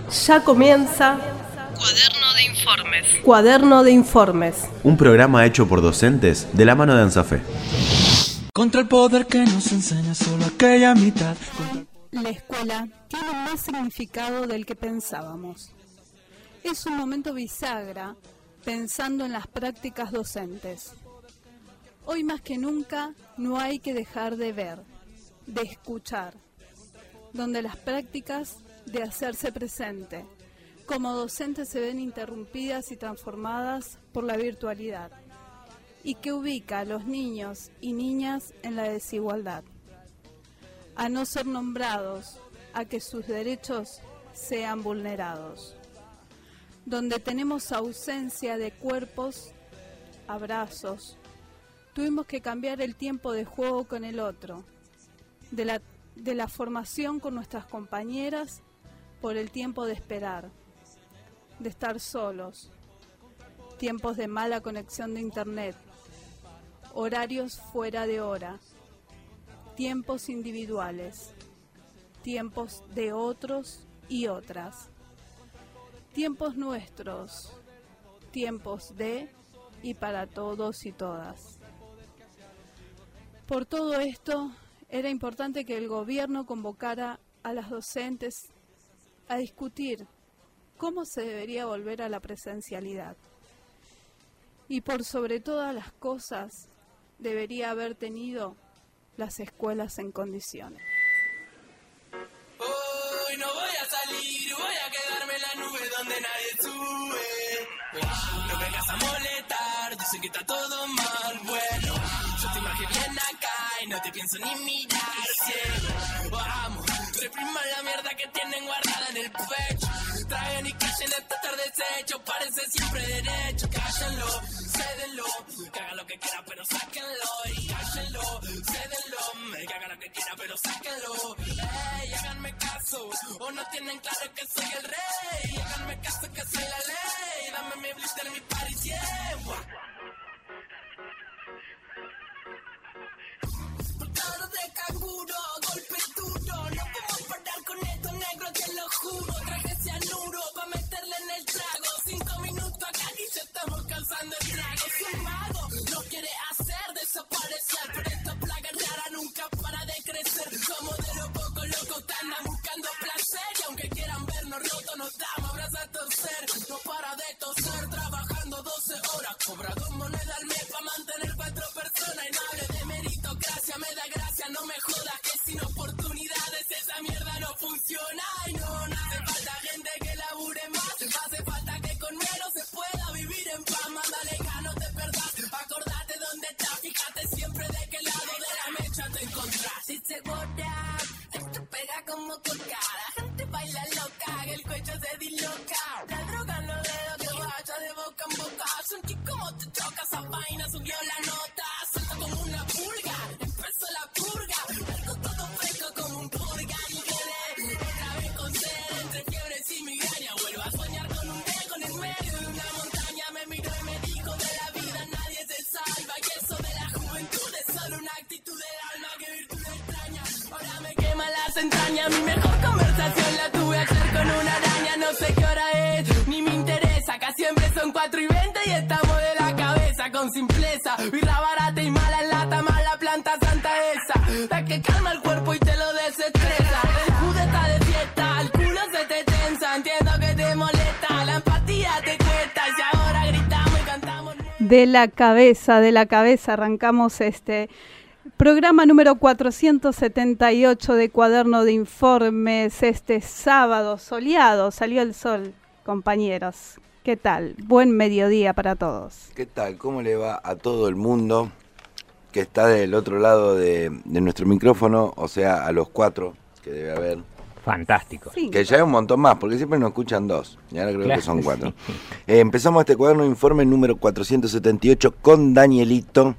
Ya comienza Cuaderno de Informes. Cuaderno de Informes. Un programa hecho por docentes de la mano de ANSAFE. Contra el poder que nos enseña solo aquella mitad. La escuela tiene más significado del que pensábamos. Es un momento bisagra pensando en las prácticas docentes. Hoy más que nunca no hay que dejar de ver, de escuchar, donde las prácticas de hacerse presente como docentes se ven interrumpidas y transformadas por la virtualidad y que ubica a los niños y niñas en la desigualdad, a no ser nombrados, a que sus derechos sean vulnerados, donde tenemos ausencia de cuerpos, abrazos, tuvimos que cambiar el tiempo de juego con el otro, de la formación con nuestras compañeras por el tiempo de esperar, de estar solos, tiempos de mala conexión de internet, horarios fuera de hora, tiempos individuales, tiempos de otros y otras, tiempos nuestros, tiempos de y para todos y todas. Por todo esto, era importante que el gobierno convocara a las docentes a discutir cómo se debería volver a la presencialidad. Y por sobre todas las cosas, debería haber tenido las escuelas en condiciones. Hoy no voy a salir, voy a quedarme en la nube donde nadie sube. No vengas a molestar, yo sé que está todo mal, bueno. Yo te imagino bien acá y no te pienso ni mirar, ciego. Vamos, repriman la mierda que tienen guardada en el pecho. Traigan y callen este tarde deshecho, parece siempre derecho. Cállenlo, cédenlo, que hagan lo que quieran pero sáquenlo. Y cállenlo, cédenlo, que hagan lo que quieran pero sáquenlo. Ey, háganme caso, o no tienen claro que soy el rey. Háganme caso que soy la ley, dame mi blister, mi parisier. Portador de canguro, golpe duro. No podemos parar con esto, negro, te lo juro. Traje cianuro pa' meterle en el trago. 5 minutos acá y ya estamos causando el trago. Si un mago nos quiere hacer desaparecer, pero esta plaga rara nunca para de crecer. Somos de los pocos locos que andan buscando placer. Y aunque quieran vernos rotos, nos damos brazos a torcer. No para de toser, trabajando 12 horas. Cobra 2 monedas al mes pa' mantener 4 personas. Y no hable de meritocracia, me da gracia, no me jodas que sin oportunidades esa mierda no funciona. Y no hace falta gente que labure más, hace falta que con menos se pueda vivir en paz. Mándale acá, no te perdás, acordate dónde estás, fíjate siempre de qué lado de la mecha te encontrás. Si se guarda, esto pega como coca, la gente baila loca, el cuello se disloca. La droga en los dedos que vaya de boca en boca, sentí como te choca, esa vaina subió la nota. Suelta como una pulga, empezó la purga, algo todo fresco como un purga. Y quedé otra vez con sed, entre fiebres y migraña. Vuelvo a soñar con un dedo en el medio de una montaña. Me miró y me dijo de la vida nadie se salva. Y eso de la juventud es solo una actitud del alma, que virtud extraña. Ahora me quema las entrañas, mi mejor conversación la tuve ayer con una araña. No sé qué hora es, ni me interesa, acá siempre son 4:20 y estamos de la cabeza con simpleza. Birra barata y mala en lata, mala planta santa esa, la que calma el cuerpo y te lo desestresa. El jude está de fiesta, el culo se te tensa, entiendo que te molesta, la empatía te cuesta y ahora gritamos y cantamos. De la cabeza arrancamos este programa número 478 de Cuaderno de Informes, este sábado soleado, salió el sol, compañeros. ¿Qué tal? Buen mediodía para todos. ¿Qué tal? ¿Cómo le va a todo el mundo que está del otro lado de nuestro micrófono? O sea, a los 4 que debe haber. Fantástico. Sí. Que ya hay un montón más, porque siempre nos escuchan 2. Y ahora creo Claro, que son 4. sí. Empezamos este cuaderno de informe número 478 con Danielito.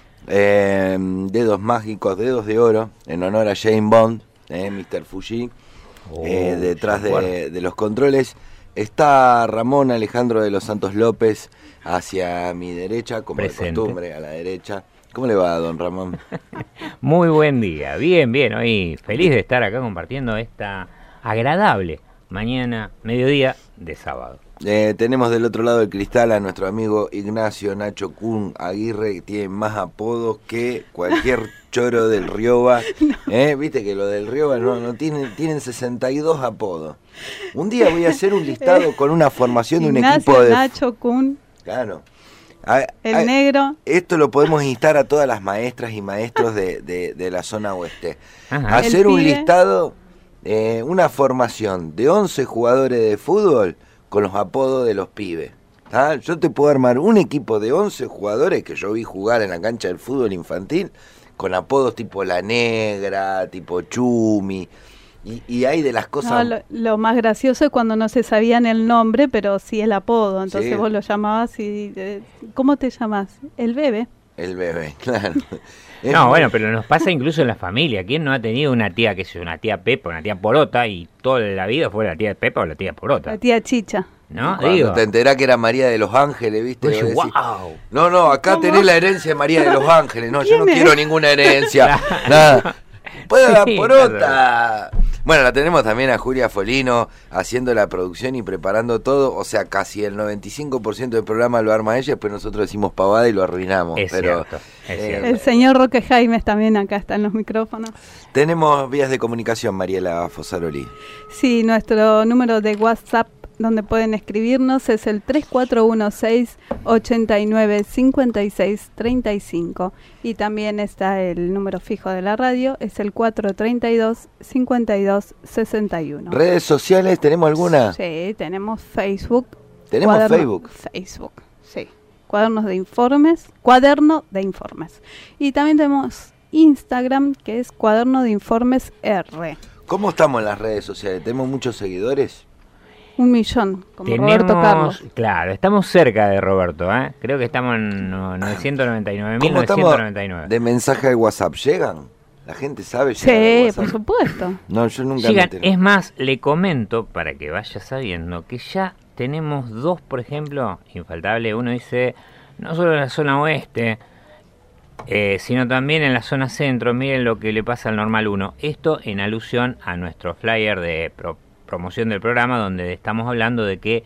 Dedos mágicos, dedos de oro, en honor a Jane Bond, Mr. Fuji. Detrás de los controles está Ramón Alejandro de los Santos López, hacia mi derecha, como Presente. de costumbre, a la derecha. ¿Cómo le va, don Ramón? Muy buen día, bien, hoy feliz de estar acá compartiendo esta agradable mañana, mediodía de sábado. Tenemos del otro lado del cristal a nuestro amigo Ignacio Nacho Kun Aguirre, que tiene más apodos que cualquier choro del Rioba. Viste que lo del Rioba no tienen 62 apodos. Un día voy a hacer un listado con una formación de un equipo de... Nacho Kun. Claro. El negro. Esto lo podemos instar a todas las maestras y maestros de la zona oeste. Ajá. Hacer un listado, una formación de 11 jugadores de fútbol con los apodos de los pibes. ¿Ah? Yo te puedo armar un equipo de 11 jugadores que yo vi jugar en la cancha del fútbol infantil con apodos tipo La Negra, tipo Chumi. Y hay de las cosas... No, lo más gracioso es cuando no se sabían el nombre, pero sí el apodo. Entonces vos lo llamabas y... ¿cómo te llamas? El bebé. El bebé, claro. No, bueno, pero nos pasa incluso en la familia. ¿Quién no ha tenido una tía, que es una tía Pepa, una tía Porota, y toda la vida fue la tía Pepa o la tía Porota? La tía Chicha. ¿No? Cuando Digo. te enterás que era María de los Ángeles, ¿viste? Oye, Decís, wow. No, acá tenés la herencia de María de los Ángeles. No, yo no quiero ninguna herencia. Nada. Puede la Porota. Bueno, la tenemos también a Julia Folino haciendo la producción y preparando todo. O sea, casi el 95% del programa lo arma ella, después nosotros decimos pavada y lo arruinamos. Es cierto. El señor Roque Jaimes también acá está en los micrófonos. Tenemos vías de comunicación, Mariela Fosaroli. Sí, nuestro número de WhatsApp donde pueden escribirnos es el 3416-895635 y también está el número fijo de la radio, es el 432-5261. ¿Redes sociales tenemos alguna? Sí, tenemos Facebook. ¿Tenemos Facebook? Facebook, sí. Cuaderno de Informes. Y también tenemos Instagram, que es Cuaderno de Informes R. ¿Cómo estamos en las redes sociales? ¿Tenemos muchos seguidores? 1 millón, como Roberto Carlos. Claro, estamos cerca de Roberto, ¿eh? Creo que estamos en 999.999. ¿De mensaje de WhatsApp llegan? ¿La gente sabe? Sí, por supuesto. No, yo nunca llegan, me enteré. es más, le comento, para que vaya sabiendo, que ya tenemos 2, por ejemplo, infaltable. Uno dice, no solo en la zona oeste, sino también en la zona centro. Miren lo que le pasa al Normal 1. Esto en alusión a nuestro flyer de promoción del programa, donde estamos hablando de que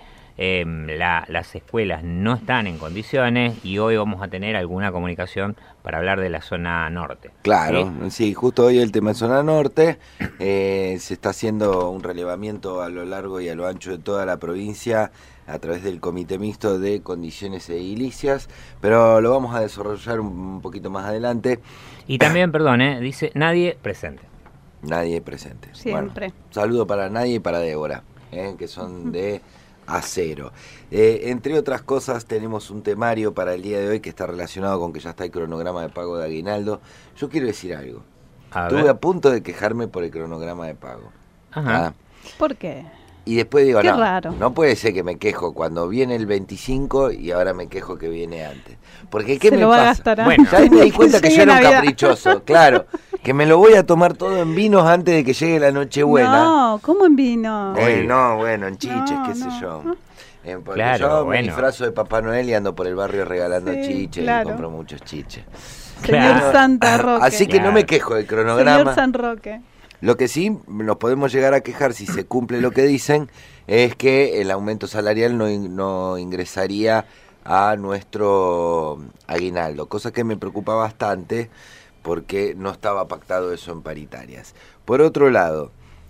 las escuelas no están en condiciones y hoy vamos a tener alguna comunicación para hablar de la zona norte. Claro, sí, justo hoy el tema es zona norte. Se está haciendo un relevamiento a lo largo y a lo ancho de toda la provincia a través del Comité Mixto de Condiciones Edilicias, pero lo vamos a desarrollar un poquito más adelante. Y también, perdón, dice nadie presente. Nadie presente. Siempre. Bueno, saludo para Nadie y para Débora, que son de Acero. Entre otras cosas, tenemos un temario para el día de hoy que está relacionado con que ya está el cronograma de pago de aguinaldo. Yo quiero decir algo. Estuve a punto de quejarme por el cronograma de pago. Ajá. ¿Por qué? Y después digo, Qué raro. No puede ser que me quejo cuando viene el 25 y ahora me quejo que viene antes. Porque ¿qué se me lo va pasa? A gastar bueno, ya me di cuenta que yo era un Navidad. caprichoso, claro. Que me lo voy a tomar todo en vinos antes de que llegue la Nochebuena. No, ¿cómo en vino? No, bueno, en chiches, qué sé yo. Porque Claro, yo me bueno. disfrazo de Papá Noel y ando por el barrio regalando chiches claro. y compro muchos chiches. Señor Claro. Santa Roque. Así que no me quejo del cronograma. Señor San Roque. Lo que sí nos podemos llegar a quejar si se cumple lo que dicen es que el aumento salarial no ingresaría a nuestro aguinaldo, cosa que me preocupa bastante porque no estaba pactado eso en paritarias. Por otro lado,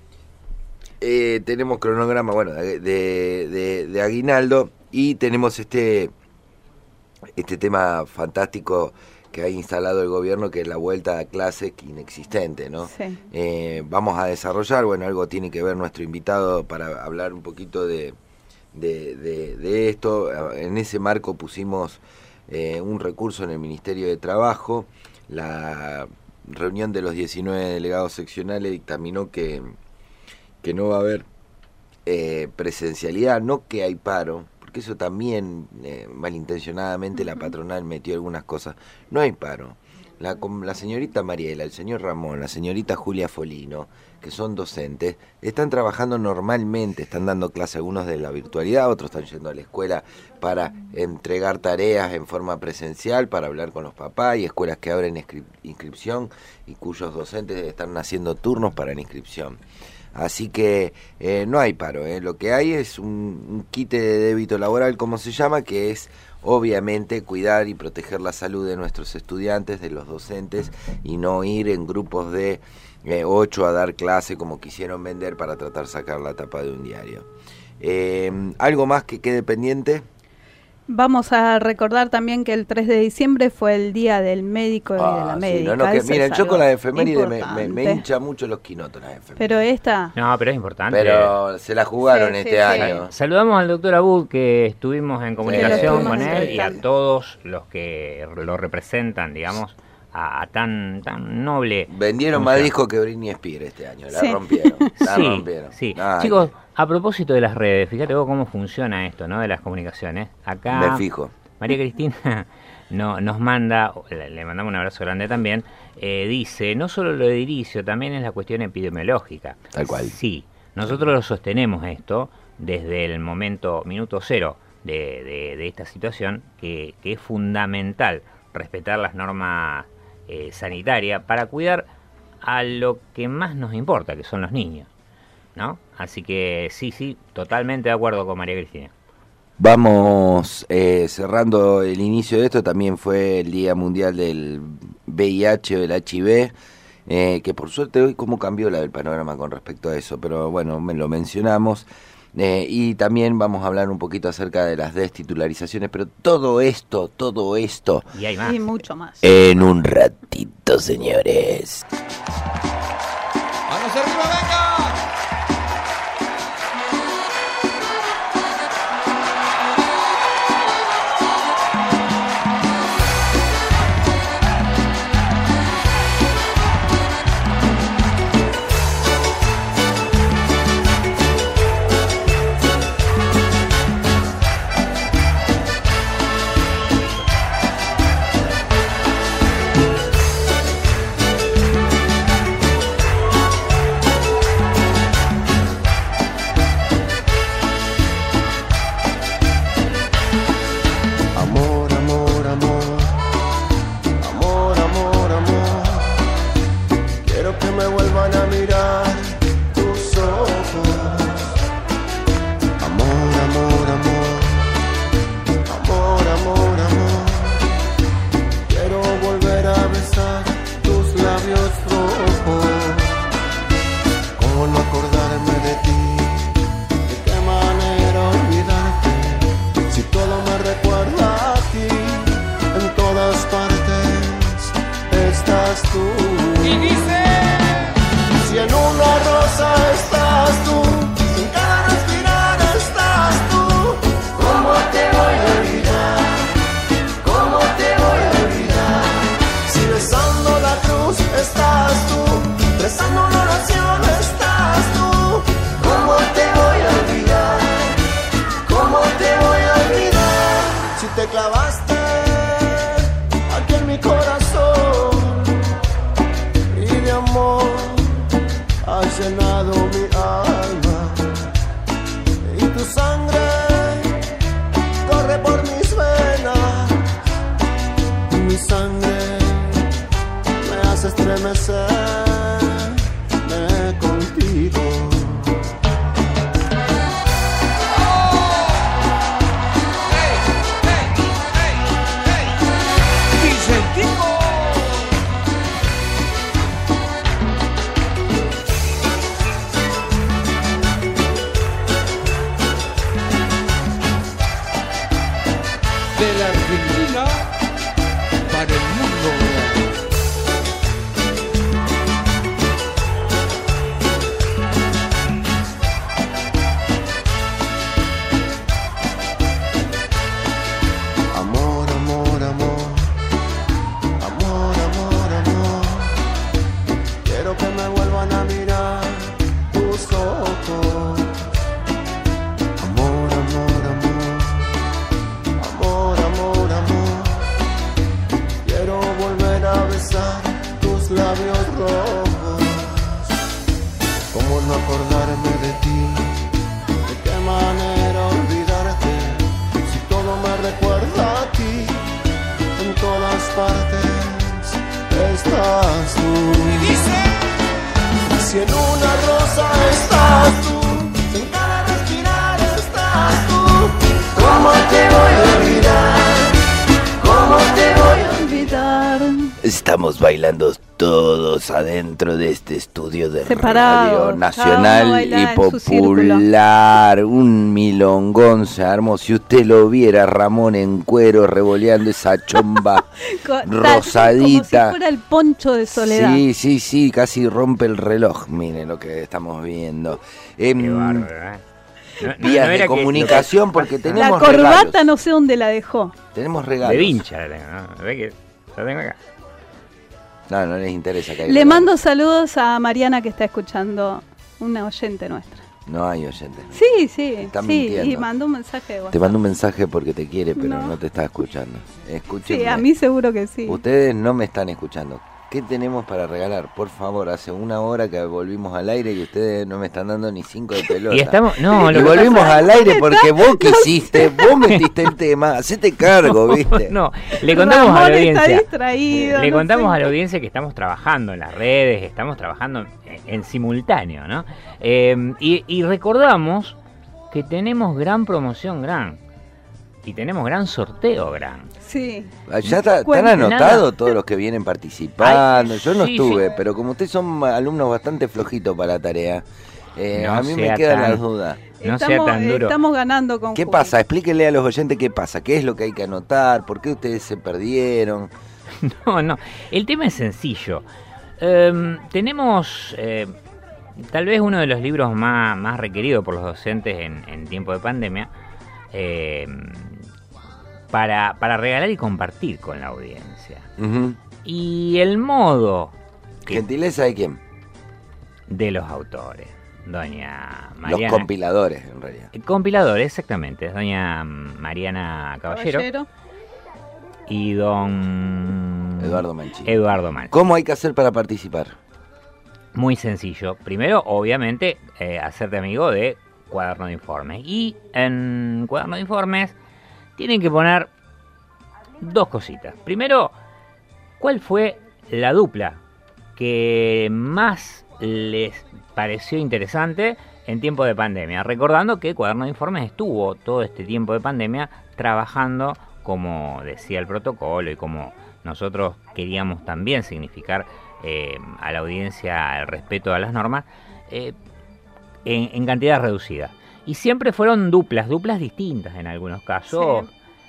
tenemos cronograma de aguinaldo y tenemos este tema fantástico que ha instalado el gobierno, que es la vuelta a clase inexistente, ¿no? Sí. Vamos a desarrollar, algo tiene que ver nuestro invitado para hablar un poquito de esto. En ese marco pusimos un recurso en el Ministerio de Trabajo. La reunión de los 19 delegados seccionales dictaminó que no va a haber presencialidad, no que hay paro, porque eso también malintencionadamente la patronal metió algunas cosas. No hay paro. La señorita Mariela, el señor Ramón, la señorita Julia Folino, que son docentes, están trabajando normalmente, están dando clase algunos de la virtualidad, otros están yendo a la escuela para entregar tareas en forma presencial, para hablar con los papás, y escuelas que abren inscripción y cuyos docentes están haciendo turnos para la inscripción. Así que no hay paro, lo que hay es un quite de débito laboral, como se llama, que es obviamente cuidar y proteger la salud de nuestros estudiantes, de los docentes, y no ir en grupos de 8 a dar clase como quisieron vender para tratar de sacar la tapa de un diario. ¿Algo más que quede pendiente? Vamos a recordar también que el 3 de diciembre fue el Día del Médico y de la Médica. Miren, yo con la efeméride me hincha mucho los quinotos las efemérides. Pero esta... No, pero es importante. Pero se la jugaron este año. Saludamos al doctor Abud, que estuvimos en comunicación con él, y a todos los que lo representan, digamos, a tan noble... Vendieron más discos que Britney Spears este año, la rompieron. Sí. Chicos, a propósito de las redes, fíjate vos cómo funciona esto, ¿no? De las comunicaciones. Acá me fijo. María Cristina nos manda, le mandamos un abrazo grande también, dice, no solo lo de edilicio, también es la cuestión epidemiológica. Tal cual. Sí, nosotros lo sostenemos esto desde el minuto cero de esta situación, que es fundamental respetar las normas sanitarias para cuidar a lo que más nos importa, que son los niños, ¿no? Así que sí, totalmente de acuerdo con María Cristina. Vamos cerrando el inicio de esto. También fue el Día Mundial del VIH o del HIV, que por suerte hoy cómo cambió el panorama con respecto a eso, pero bueno, lo mencionamos. Y también vamos a hablar un poquito acerca de las destitularizaciones, pero todo esto y hay más. Y mucho más en un ratito, señores. ¡Manos arriba, venga! Si en una rosa está voy a olvidar? ¿Cómo te voy a olvidar? Estamos bailando todos adentro de este estudio de Separados, Radio Nacional y Popular. Un milongón se armó. Si usted lo viera, Ramón en cuero revoleando esa chomba rosadita. Como si fuera el poncho de Soledad. Sí, casi rompe el reloj. Miren lo que estamos viendo. Qué bárbaro, Vías de comunicación porque tenemos la corbata regalos. no sé dónde la dejó. Tenemos regalos. De vincha, ¿no? ¿Ve que lo tengo acá? No les interesa que haya Le regalos. mando saludos a Mariana que está escuchando, una oyente nuestra. No hay oyente. Sí, Está mintiendo. y mandó un mensaje de WhatsApp. Te mando un mensaje porque te quiere, pero No. no te está escuchando. Escúchenme. Sí, a mí seguro que sí. Ustedes no me están escuchando. ¿Qué tenemos para regalar? Por favor, hace una hora que volvimos al aire y ustedes no me están dando ni 5 de pelota. Y estamos, no, Y lo que volvimos pasa- al aire porque vos quisiste, vos metiste el tema, hacete cargo, ¿viste? No, le contamos Ramón a la está audiencia. distraído. Le no contamos sé a la qué. audiencia que estamos trabajando en las redes, estamos trabajando en simultáneo, ¿no? Y recordamos que tenemos gran promoción, y tenemos gran sorteo, Sí. Ya están Cuente. anotados todos los que vienen participando. Ay, Yo no sí, estuve, sí. pero como ustedes son alumnos bastante flojitos para la tarea, No a mí me sea quedan tan- las dudas. No sea tan duro. Estamos ganando con ¿Qué Juli. pasa? Explíquenle a los oyentes qué pasa, qué es lo que hay que anotar, por qué ustedes se perdieron. No, el tema es sencillo. Tenemos tal vez uno de los libros más requeridos por los docentes en tiempo de pandemia para regalar y compartir con la audiencia. Ujú. Y el modo ¿Gentileza de quién? de los autores. Doña Mariana... Los compiladores, en realidad. Compiladores, exactamente. Doña Mariana Caballero. Y don... Eduardo Manchi. Eduardo Manchi. ¿Cómo hay que hacer para participar? Muy sencillo. Primero, obviamente, hacerte amigo de Cuaderno de Informes. Y en Cuaderno de Informes tienen que poner dos cositas. Primero, ¿cuál fue la dupla que más les pareció interesante en tiempo de pandemia? Recordando que Cuaderno de Informes estuvo todo este tiempo de pandemia trabajando, como decía el protocolo y como nosotros queríamos también significar a la audiencia el respeto a las normas, en cantidad reducida. Y siempre fueron duplas distintas en algunos casos.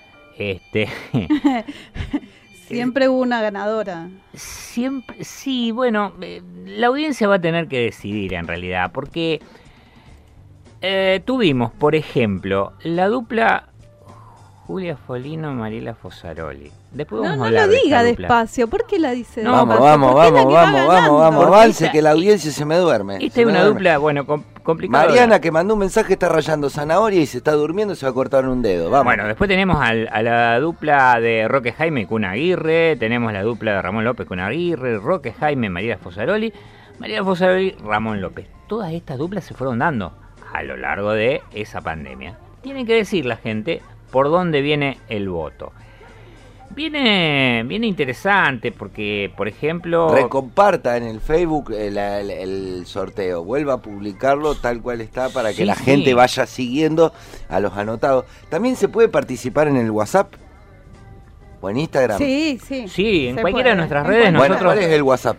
Siempre hubo una ganadora. Siempre, sí, bueno, la audiencia va a tener que decidir en realidad, porque tuvimos, por ejemplo, la dupla Julia Folino, Mariela Fosaroli. Después No, vamos a no hablar lo de esta diga dupla. despacio. ¿Por qué la dice No, despacio? Vamos, Porque es la que va ganando. Por valse que la audiencia se me duerme. Esta se es me una duerme. dupla, bueno, complicada. Mariana, que mandó un mensaje, está rayando zanahoria y se está durmiendo, se va a cortar un dedo. Vamos. Bueno, después tenemos a la dupla de Roque Jaime con Aguirre, tenemos la dupla de Ramón López con Aguirre, Roque Jaime, Mariela Fosaroli, Ramón López. Todas estas duplas se fueron dando a lo largo de esa pandemia. Tiene que decir la gente por dónde viene el voto. Viene interesante porque, por ejemplo... Recomparta en el Facebook el sorteo, vuelva a publicarlo tal cual está para que Sí, la sí. gente vaya siguiendo a los anotados. También se puede participar en el WhatsApp o en Instagram. Sí. Sí, en Se cualquiera de puede. nuestras En redes Bueno, nosotros... ¿cuál es el WhatsApp?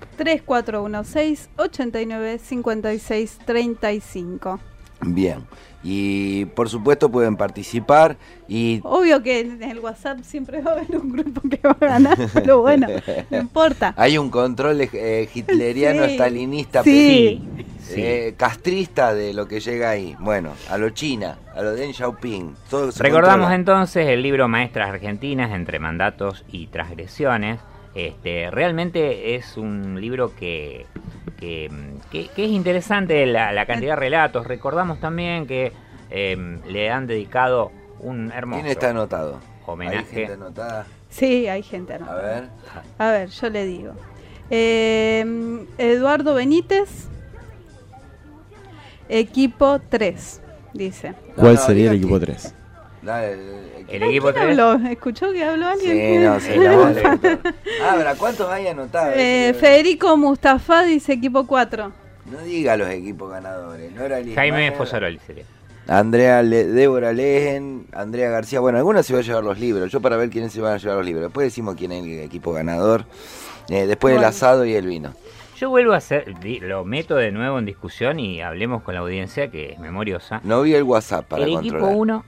3416-895635. Bien. Y por supuesto pueden participar y Obvio que en el WhatsApp siempre va a haber un grupo que va a ganar, pero bueno, no importa. hay un control hitleriano, Sí. stalinista, Sí. castrista de lo que llega ahí. Bueno, a lo China, a lo Deng Xiaoping. Todo se Recordamos controla. entonces el libro Maestras Argentinas entre mandatos y transgresiones. Realmente es un libro que es interesante, la cantidad de relatos. Recordamos también que le han dedicado un hermoso ¿Quién está anotado? homenaje. ¿Hay gente anotada? Sí, hay gente A anotada. ver. A ver, yo le digo. Eduardo Benítez, equipo 3, dice. ¿Cuál No, sería el diga equipo que- 3? El equipo 3. ¿Habló? ¿Escuchó que habló alguien? Sí, no, se la voz del lector. Ahora, ¿cuántos hay anotados? Federico Mustafa dice equipo 4. No diga los equipos ganadores. No era el Jaime Ismael. Fosaroli sería. Débora Lehen, Andrea García. Bueno, alguna se va a llevar los libros. Yo para ver quiénes se van a llevar los libros. Después decimos quién es el equipo ganador. Después el asado y el vino. Yo vuelvo a hacer, lo meto de nuevo en discusión y hablemos con la audiencia que es memoriosa. No vi el WhatsApp para el controlar. Equipo 1,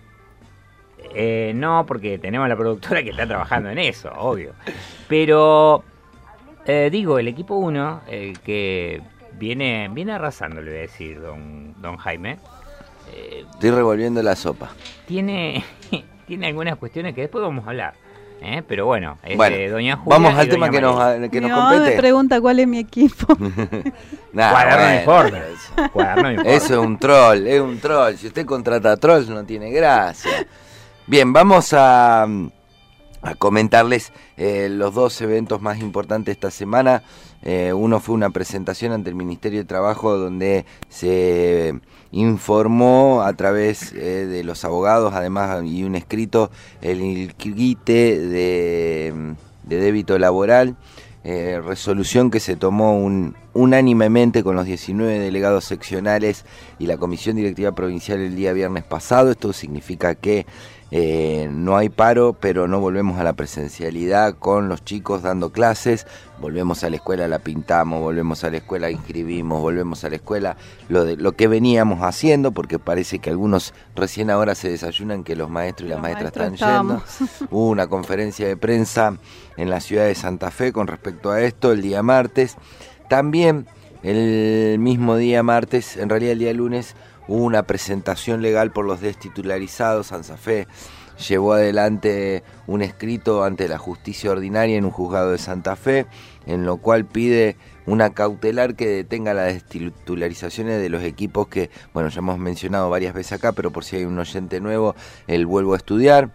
no, porque tenemos la productora que está trabajando en eso, obvio. Pero, digo, el equipo 1, que viene arrasando, le voy a decir, don Jaime. Estoy revolviendo la sopa. Tiene algunas cuestiones que después vamos a hablar. Pero bueno, doña Julia. Vamos al tema que nos compete. Me pregunta cuál es mi equipo. Cuaderno de informes. Eso es un troll. Si usted contrata trolls no tiene gracia. Bien, vamos a comentarles los dos eventos más importantes esta semana. Uno fue una presentación ante el Ministerio de Trabajo donde se informó a través de los abogados, además, y un escrito, el quite de débito laboral, resolución que se tomó unánimemente con los 19 delegados seccionales y la Comisión Directiva Provincial el día viernes pasado. Esto significa que no hay paro, pero no volvemos a la presencialidad con los chicos dando clases. Volvemos a la escuela, la pintamos, volvemos a la escuela, inscribimos, volvemos a la escuela, lo que veníamos haciendo, porque parece que algunos recién ahora se desayunan que los maestros y las maestras están yendo. Hubo una conferencia de prensa en la ciudad de Santa Fe con respecto a esto el día martes. También el mismo día martes, en realidad el día lunes, hubo una presentación legal por los destitularizados. Santa Fe llevó adelante un escrito ante la justicia ordinaria en un juzgado de Santa Fe, en lo cual pide una cautelar que detenga las destitularizaciones de los equipos que, bueno, ya hemos mencionado varias veces acá, pero por si hay un oyente nuevo, el Vuelvo a Estudiar.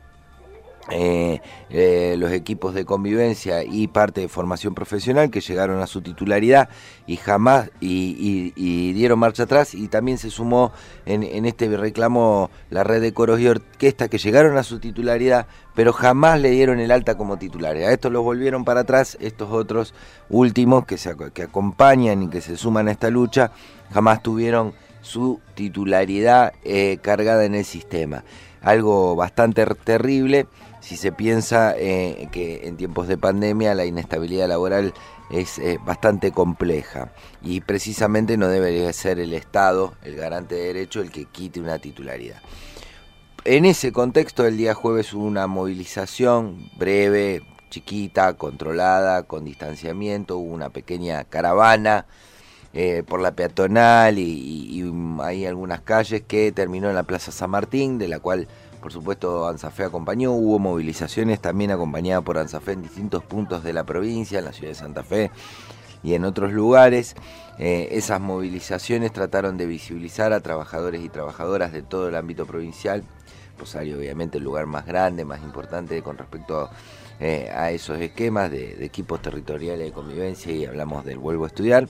Los equipos de convivencia y parte de formación profesional que llegaron a su titularidad y jamás y dieron marcha atrás, y también se sumó en este reclamo la red de coros y orquestas que llegaron a su titularidad pero jamás le dieron el alta como titulares. A estos los volvieron para atrás. Estos otros últimos que acompañan y que se suman a esta lucha jamás tuvieron su titularidad cargada en el sistema. Algo bastante terrible si se piensa que en tiempos de pandemia la inestabilidad laboral es bastante compleja, y precisamente no debería ser el Estado, el garante de derecho, el que quite una titularidad. En ese contexto, el día jueves hubo una movilización breve, chiquita, controlada, con distanciamiento. Hubo una pequeña caravana por la peatonal y hay algunas calles que terminó en la Plaza San Martín, de la cual por supuesto ANSAFE acompañó. Hubo movilizaciones también acompañadas por ANSAFE en distintos puntos de la provincia, en la ciudad de Santa Fe y en otros lugares. Esas movilizaciones trataron de visibilizar a trabajadores y trabajadoras de todo el ámbito provincial. Rosario, obviamente, el lugar más grande, más importante con respecto a esos esquemas de equipos territoriales de convivencia, y hablamos del Vuelvo a Estudiar.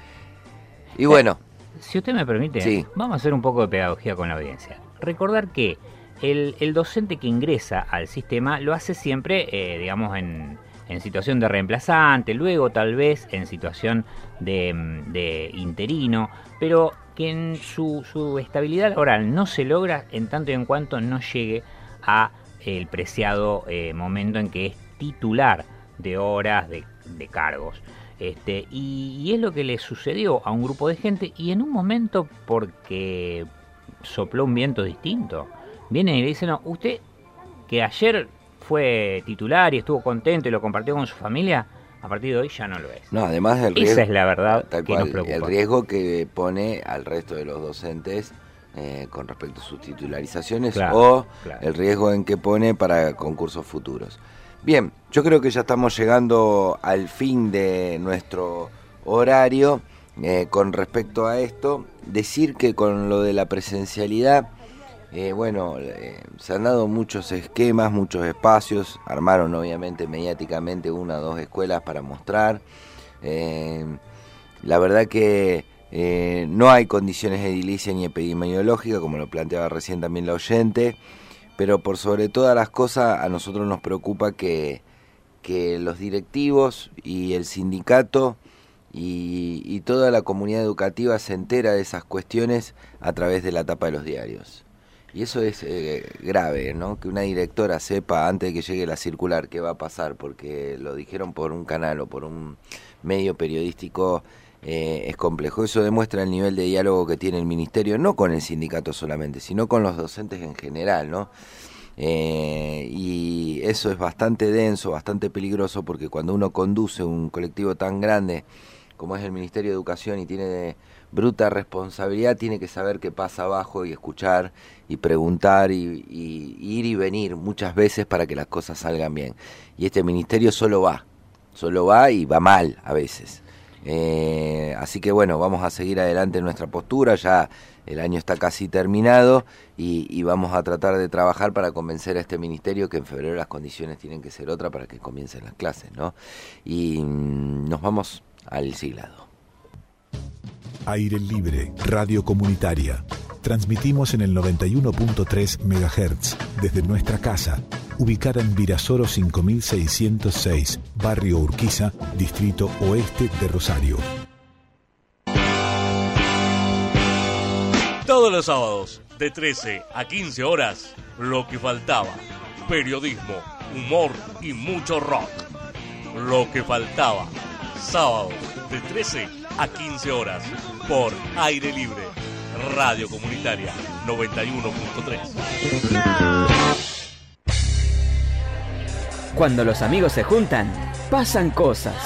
Y bueno, si usted me permite, sí, vamos a hacer un poco de pedagogía con la audiencia. Recordar que el docente que ingresa al sistema lo hace siempre, digamos, en situación de reemplazante, luego tal vez en situación de interino, pero que en su estabilidad laboral no se logra en tanto y en cuanto no llegue a el preciado momento en que es titular de horas, de cargos. Y es lo que le sucedió a un grupo de gente, y en un momento, porque sopló un viento distinto, vienen y le dicen: no, usted que ayer fue titular y estuvo contento y lo compartió con su familia, a partir de hoy ya no lo es. No, además del riesgo, esa es la verdad tal que cual, nos preocupa. el riesgo que pone al resto de los docentes con respecto a sus titularizaciones, claro. El riesgo en que pone para concursos futuros. Bien, yo creo que ya estamos llegando al fin de nuestro horario. Con respecto a esto, decir que con lo de la presencialidad, se han dado muchos esquemas, muchos espacios. Armaron obviamente mediáticamente 1 o 2 escuelas para mostrar. La verdad que no hay condiciones edilicias ni epidemiológicas, como lo planteaba recién también la oyente, pero por sobre todas las cosas a nosotros nos preocupa que los directivos y el sindicato y toda la comunidad educativa se entera de esas cuestiones a través de la tapa de los diarios. Y eso es grave, ¿no? Que una directora sepa antes de que llegue la circular qué va a pasar, porque lo dijeron por un canal o por un medio periodístico, es complejo. Eso demuestra el nivel de diálogo que tiene el ministerio, no con el sindicato solamente, sino con los docentes en general, ¿no? Y eso es bastante denso, bastante peligroso, porque cuando uno conduce un colectivo tan grande como es el Ministerio de Educación y tiene bruta responsabilidad, tiene que saber qué pasa abajo y escuchar y preguntar y ir y venir muchas veces para que las cosas salgan bien. Y este ministerio solo va y va mal a veces. Así que bueno, vamos a seguir adelante en nuestra postura, ya el año está casi terminado y vamos a tratar de trabajar para convencer a este ministerio que en febrero las condiciones tienen que ser otras para que comiencen las clases, ¿no? Y nos vamos al Siglado. Aire Libre, Radio Comunitaria. Transmitimos en el 91.3 MHz desde nuestra casa, ubicada en Virasoro 5606, Barrio Urquiza, Distrito Oeste de Rosario. Todos los sábados, de 13 a 15 horas, Lo que faltaba. Periodismo, humor y mucho rock. Lo que faltaba. Sábados, de 13 a 15 horas, por Aire Libre, Radio Comunitaria 91.3. Cuando los amigos se juntan, pasan cosas.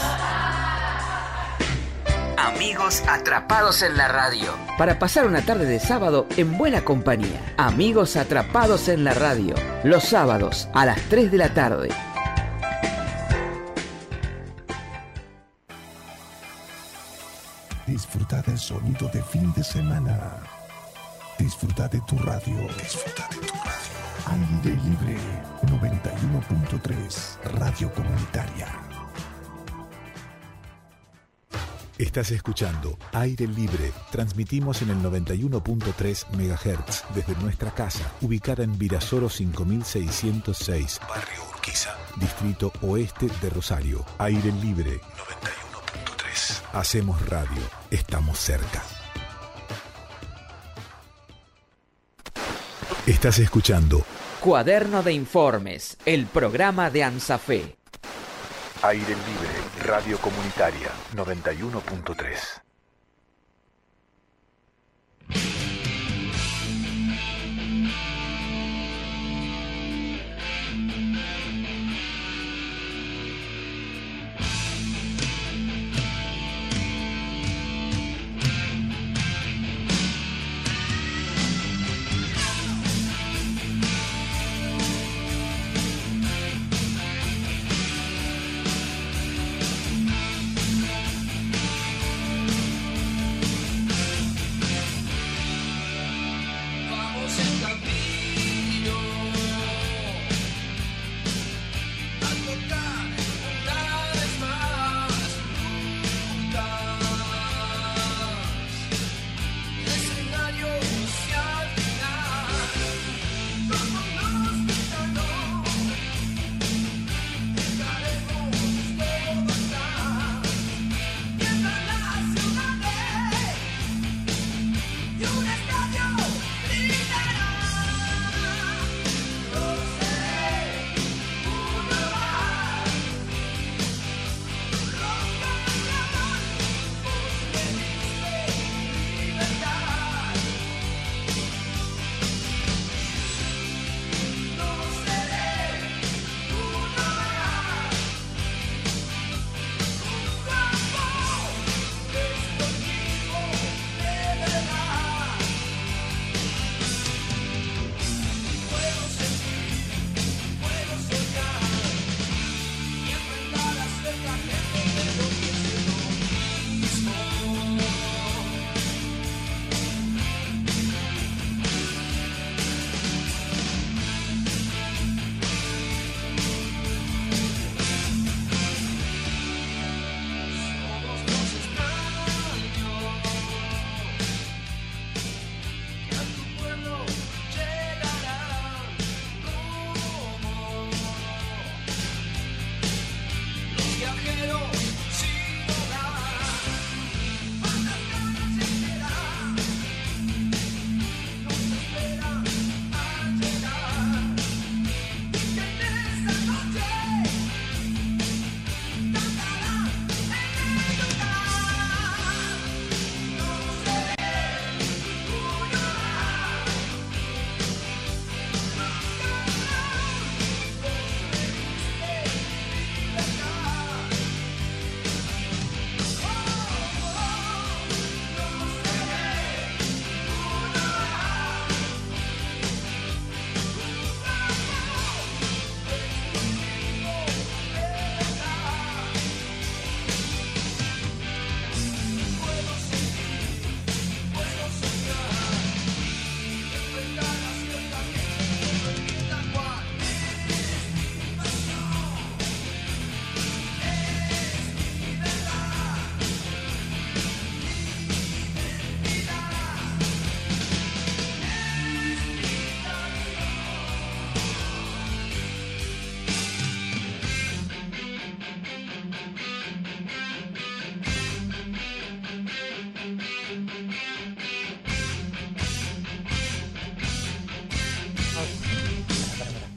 Amigos atrapados en la radio. Para pasar una tarde de sábado en buena compañía. Amigos atrapados en la radio. Los sábados a las 3 de la tarde. Disfruta del sonido de fin de semana. Disfruta de tu radio. Disfruta de tu radio. Aire Libre 91.3 Radio Comunitaria. Estás escuchando Aire Libre. Transmitimos en el 91.3 MHz desde nuestra casa, ubicada en Virasoro 5606, Barrio Urquiza, Distrito Oeste de Rosario. Aire Libre 91.3. Hacemos radio. Estamos cerca. Estás escuchando Cuaderno de Informes, el programa de ANSAFE. Aire Libre, Radio Comunitaria 91.3.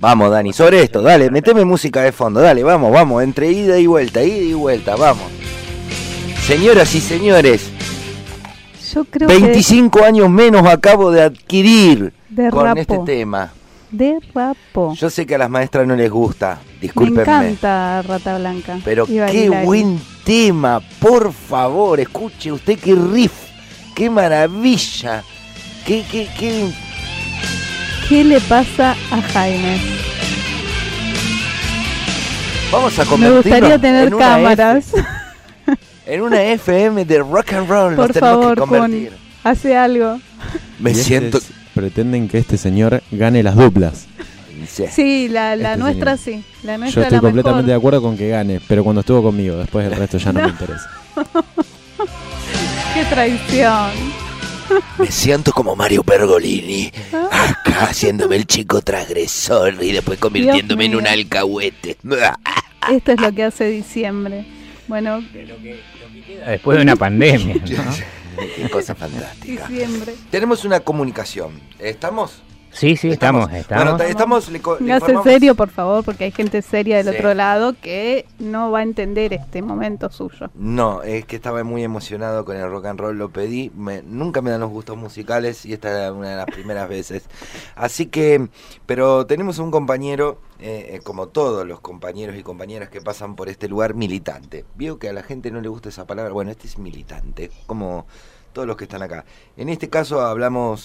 Vamos, Dani, sobre esto, dale, meteme música de fondo, dale, vamos, entre ida y vuelta, vamos. Señoras y señores, Yo creo 25 años menos acabo de adquirir con Derrapó. este tema. Derrapó. Yo sé que a las maestras no les gusta, Me discúlpenme. encanta Rata Blanca. Pero Y qué Barilari. buen tema, por favor, escuche usted qué riff, qué maravilla, qué... ¿Qué le pasa a Jaime? Vamos a Me convertirnos gustaría tener en una cámaras. en una FM de rock and roll. Por nos tenemos favor, que convertir. hace algo. Me siento... Pretenden que este señor gane las duplas. Sí, la Este nuestra señor. sí. La Yo nuestra estoy la completamente de mejor. acuerdo con que gane, pero cuando estuvo conmigo, después del resto ya no me interesa. Qué traición. Me siento como Mario Pergolini, acá haciéndome el chico transgresor y después convirtiéndome en Dios un mío. alcahuete. Esto es lo que hace diciembre. Bueno, Después de una pandemia, ¿no? Qué cosa fantástica. diciembre. Tenemos una comunicación. ¿Estamos? Sí, estamos. Bueno, estamos... le Póngase informamos- serio, por favor, porque hay gente seria del Sí. otro lado que no va a entender este momento suyo. No, es que estaba muy emocionado con el rock and roll, lo pedí, nunca me dan los gustos musicales y esta era una de las primeras veces. Así que, pero tenemos un compañero, como todos los compañeros y compañeras que pasan por este lugar, militante. Veo que a la gente no le gusta esa palabra, bueno, este es militante, como todos los que están acá. En este caso hablamos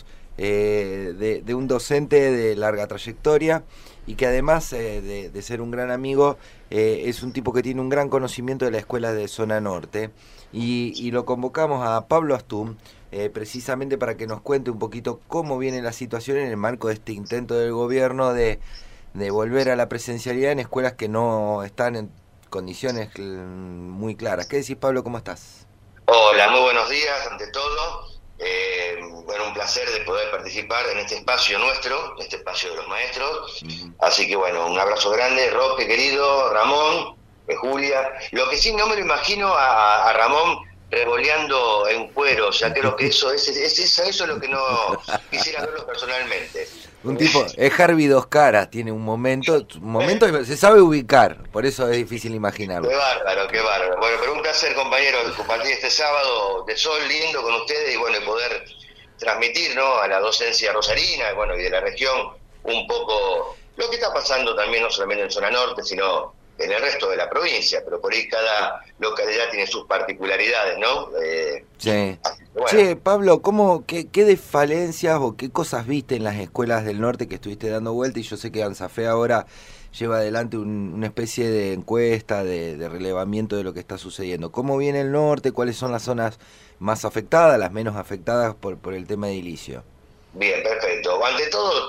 de un docente de larga trayectoria y que además de ser un gran amigo, es un tipo que tiene un gran conocimiento de la escuela de zona norte y lo convocamos a Pablo Astum precisamente para que nos cuente un poquito cómo viene la situación en el marco de este intento del gobierno de volver a la presencialidad en escuelas que no están en condiciones muy claras. ¿Qué decís, Pablo? ¿Cómo estás? Hola, muy buenos días ante todo. Bueno, un placer de poder participar en este espacio nuestro, este espacio de los maestros. Así que bueno, un abrazo grande, Roque querido, Ramón, Julia. Lo que sí no me lo imagino a Ramón revoleando en cuero, o sea, creo que eso es lo que no quisiera verlo personalmente. Un tipo, es Harvey Dos Caras, tiene un momento y se sabe ubicar, por eso es difícil imaginarlo. Qué bárbaro, qué bárbaro. Bueno, pero un placer, compañero, compartir este sábado de sol lindo con ustedes y bueno, y poder transmitir, ¿no?, a la docencia rosarina, bueno, y de la región un poco lo que está pasando también, no solamente en zona norte, sino en el resto de la provincia, pero por ahí cada localidad tiene sus particularidades, ¿no? Sí. Bueno. Che, Pablo, qué desfalencias o qué cosas viste en las escuelas del norte que estuviste dando vuelta? Y yo sé que ANSAFE ahora lleva adelante una especie de encuesta, de relevamiento de lo que está sucediendo. ¿Cómo viene el norte? ¿Cuáles son las zonas más afectadas, las menos afectadas por el tema edilicio? Bien, perfecto. Ante todo,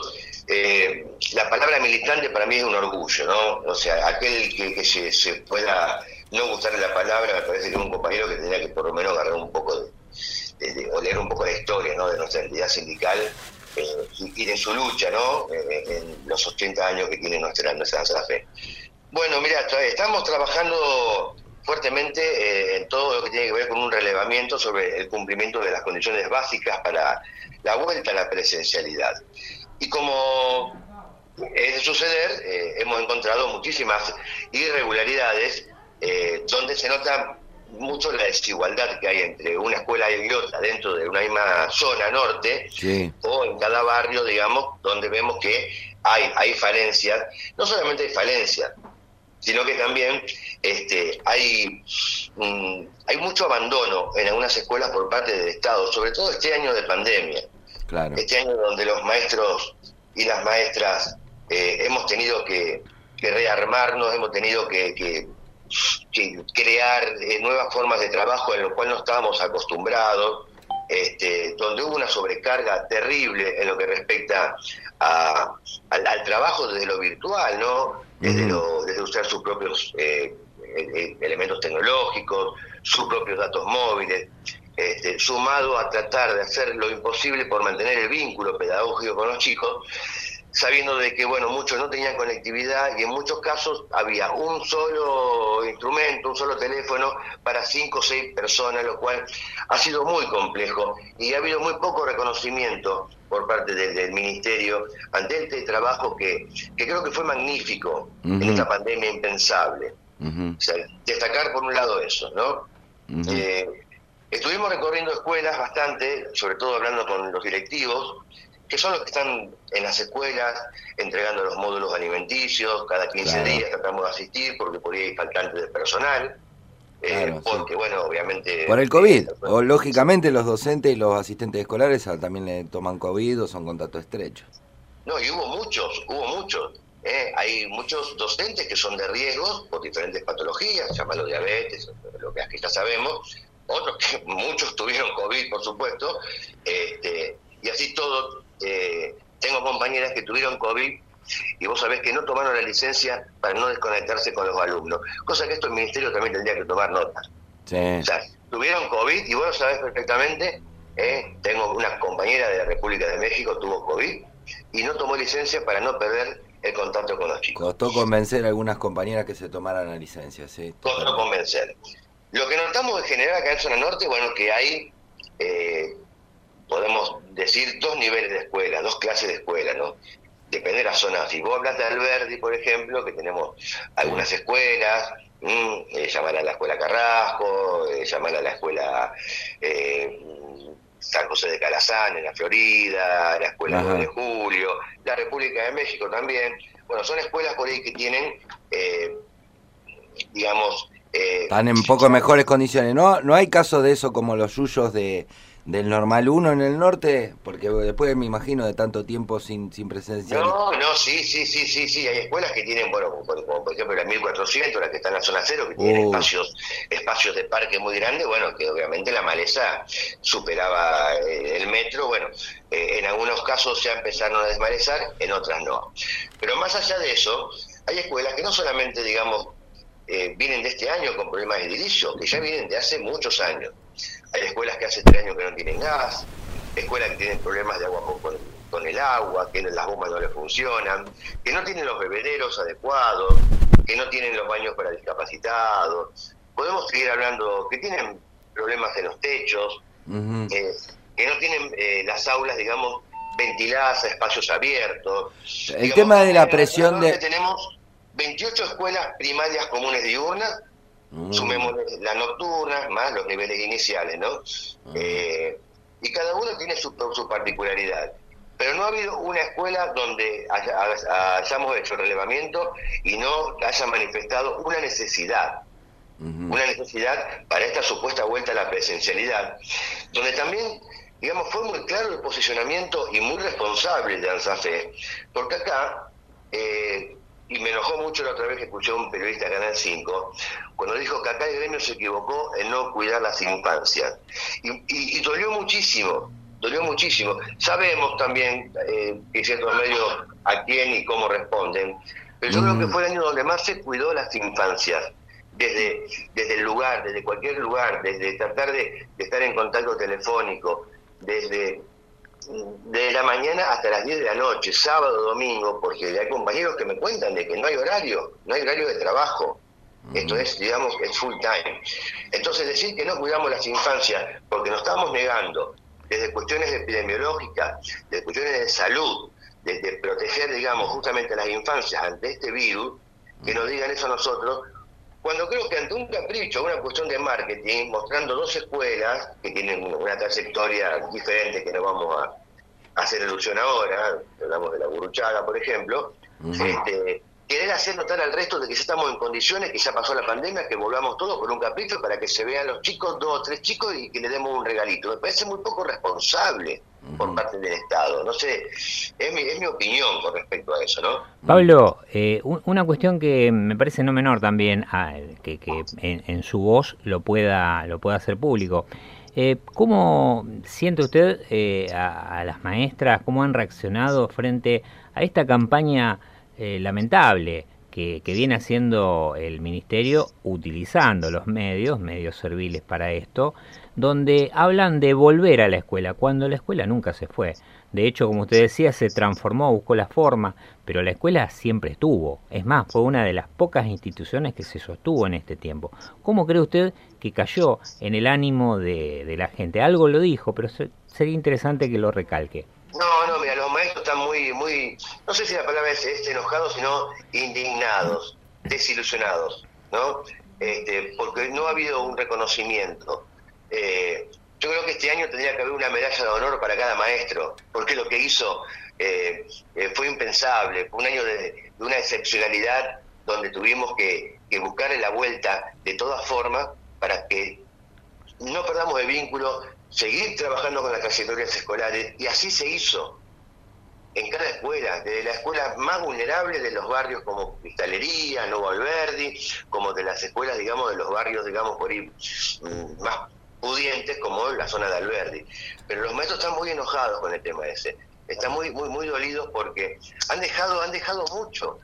la palabra militante para mí es un orgullo, ¿no? O sea, aquel que se pueda no gustarle la palabra, me parece que es un compañero que tendría que por lo menos agarrar un poco o leer un poco la historia, ¿no?, de nuestra entidad sindical y de su lucha, ¿no?, en los 80 años que tiene nuestra ANSAFE. Bueno, mira, estamos trabajando fuertemente en todo lo que tiene que ver con un relevamiento sobre el cumplimiento de las condiciones básicas para la vuelta a la presencialidad. Y como es de suceder, hemos encontrado muchísimas irregularidades donde se nota mucho la desigualdad que hay entre una escuela y otra dentro de una misma zona norte, sí, o en cada barrio, digamos, donde vemos que hay falencias. No solamente hay falencias, sino que también hay mucho abandono en algunas escuelas por parte del Estado, sobre todo este año de pandemia. Claro. Este año donde los maestros y las maestras hemos tenido que rearmarnos, hemos tenido que crear nuevas formas de trabajo en lo cual no estábamos acostumbrados, donde hubo una sobrecarga terrible en lo que respecta al trabajo desde lo virtual, ¿no? Desde usar sus propios elementos tecnológicos, sus propios datos móviles, sumado a tratar de hacer lo imposible por mantener el vínculo pedagógico con los chicos. sabiendo de que, bueno, muchos no tenían conectividad y en muchos casos había un solo instrumento, un solo teléfono para 5 o 6 personas, lo cual ha sido muy complejo y ha habido muy poco reconocimiento por parte del Ministerio ante este trabajo que creo que fue magnífico en esta pandemia impensable. O sea, destacar por un lado eso, ¿no? Estuvimos recorriendo escuelas bastante, sobre todo hablando con los directivos, que son los que están en las escuelas entregando los módulos alimenticios, cada 15 días tratamos de asistir porque por ahí hay faltante de personal, porque bueno, obviamente... Por el COVID, o lógicamente los docentes y los asistentes escolares también le toman COVID o son contacto estrecho. No, y hubo muchos. Hay muchos docentes que son de riesgos por diferentes patologías, llámalo diabetes, lo que ya sabemos, otros que muchos tuvieron COVID, por supuesto, y así todo. Tengo compañeras que tuvieron COVID y vos sabés que no tomaron la licencia para no desconectarse con los alumnos, cosa que esto el Ministerio también tendría que tomar nota. O sea, tuvieron COVID y vos lo sabés perfectamente. Tengo una compañera de la República de México, tuvo COVID y no tomó licencia para no perder el contacto con los chicos. Costó convencer a algunas compañeras que se tomaran la licencia, sí. Costó convencer. Lo que notamos en general acá en Zona Norte, bueno, que hay, podemos decir, 2 niveles de escuela, 2 clases de escuela, ¿no? Depende de la zona. Si vos hablas de Alberdi, por ejemplo, que tenemos algunas escuelas, llamará a la escuela Carrasco, llamará a la escuela San José de Calazán, en la Florida, la escuela 9 de Julio, la República de México también. Bueno, son escuelas por ahí que tienen, digamos... están en poco mejores condiciones. No hay caso de eso como los yuyos del Normal 1 en el norte, porque después me imagino de tanto tiempo sin presencia. No, sí, hay escuelas que tienen, bueno, como por ejemplo la 1400, la que está en la zona 0, que tiene espacios de parque muy grandes, bueno, que obviamente la maleza superaba el metro, bueno, en algunos casos ya empezaron a desmalezar, en otras no. Pero más allá de eso, hay escuelas que no solamente, digamos, vienen de este año con problemas de edilicio, que ya vienen de hace muchos años. Hay escuelas que hace 3 años que no tienen gas, escuelas que tienen problemas de agua con el agua, que las bombas no les funcionan, que no tienen los bebederos adecuados, que no tienen los baños para discapacitados. Podemos seguir hablando que tienen problemas en los techos, que no tienen las aulas, digamos, ventiladas a espacios abiertos. El tema de la presión de... Tenemos 28 escuelas primarias comunes diurnas, sumemos las nocturnas, más los niveles iniciales, ¿no? Y cada uno tiene su particularidad. Pero no ha habido una escuela donde hayamos hecho relevamiento y no haya manifestado una necesidad. Una necesidad para esta supuesta vuelta a la presencialidad, donde también, digamos, fue muy claro el posicionamiento y muy responsable de ANSAFE, porque acá... y me enojó mucho la otra vez que escuché a un periodista de Canal 5, cuando dijo que acá el gremio se equivocó en no cuidar las infancias. Y dolió muchísimo. Sabemos también que ciertos medios a quién y cómo responden, pero yo creo que fue el año donde más se cuidó las infancias, desde el lugar, desde cualquier lugar, desde tratar de estar en contacto telefónico, desde la mañana hasta las 10 de la noche, sábado, domingo, porque hay compañeros que me cuentan de que no hay horario de trabajo. Esto es, digamos, es full time. Entonces, decir que no cuidamos las infancias porque nos estamos negando desde cuestiones epidemiológicas, desde cuestiones de salud, desde proteger, digamos, justamente a las infancias ante este virus, que nos digan eso a nosotros, cuando creo que ante un capricho, una cuestión de marketing, mostrando 2 escuelas que tienen una trayectoria diferente, que no vamos a hacer alusión ahora, hablamos de la Guruchaga, por ejemplo, querer hacer notar al resto de que ya estamos en condiciones, que ya pasó la pandemia, que volvamos todos por un capricho para que se vean los chicos, 2 o 3 chicos, y que le demos un regalito. Me parece muy poco responsable por parte del Estado. No sé, es mi opinión con respecto a eso, ¿no? Pablo, una cuestión que me parece no menor también, que en su voz lo pueda hacer público. ¿Cómo siente usted a las maestras, cómo han reaccionado frente a esta campaña lamentable que viene haciendo el Ministerio, utilizando los medios serviles para esto, donde hablan de volver a la escuela, cuando la escuela nunca se fue, De hecho, como usted decía, se transformó, buscó la forma, pero la escuela siempre estuvo. Es más, fue una de las pocas instituciones que se sostuvo en este tiempo. ¿Cómo cree usted que cayó en el ánimo de la gente? Algo lo dijo, pero sería interesante que lo recalque. No, mira, los maestros están muy, no sé si la palabra es enojados, sino indignados, desilusionados, ¿no? Porque no ha habido un reconocimiento. Yo creo que este año tendría que haber una medalla de honor para cada maestro, porque lo que hizo fue impensable. Fue un año de una excepcionalidad donde tuvimos que buscarle la vuelta de todas formas para que no perdamos el vínculo, seguir trabajando con las trayectorias escolares, y así se hizo en cada escuela, desde la escuela más vulnerable de los barrios como Cristalería, Nuevo Alberdi, como de las escuelas, digamos, de los barrios, digamos, por ahí más pudientes, como la zona de Alberdi. Pero los maestros están muy enojados con el tema ese, están muy dolidos porque han dejado mucho.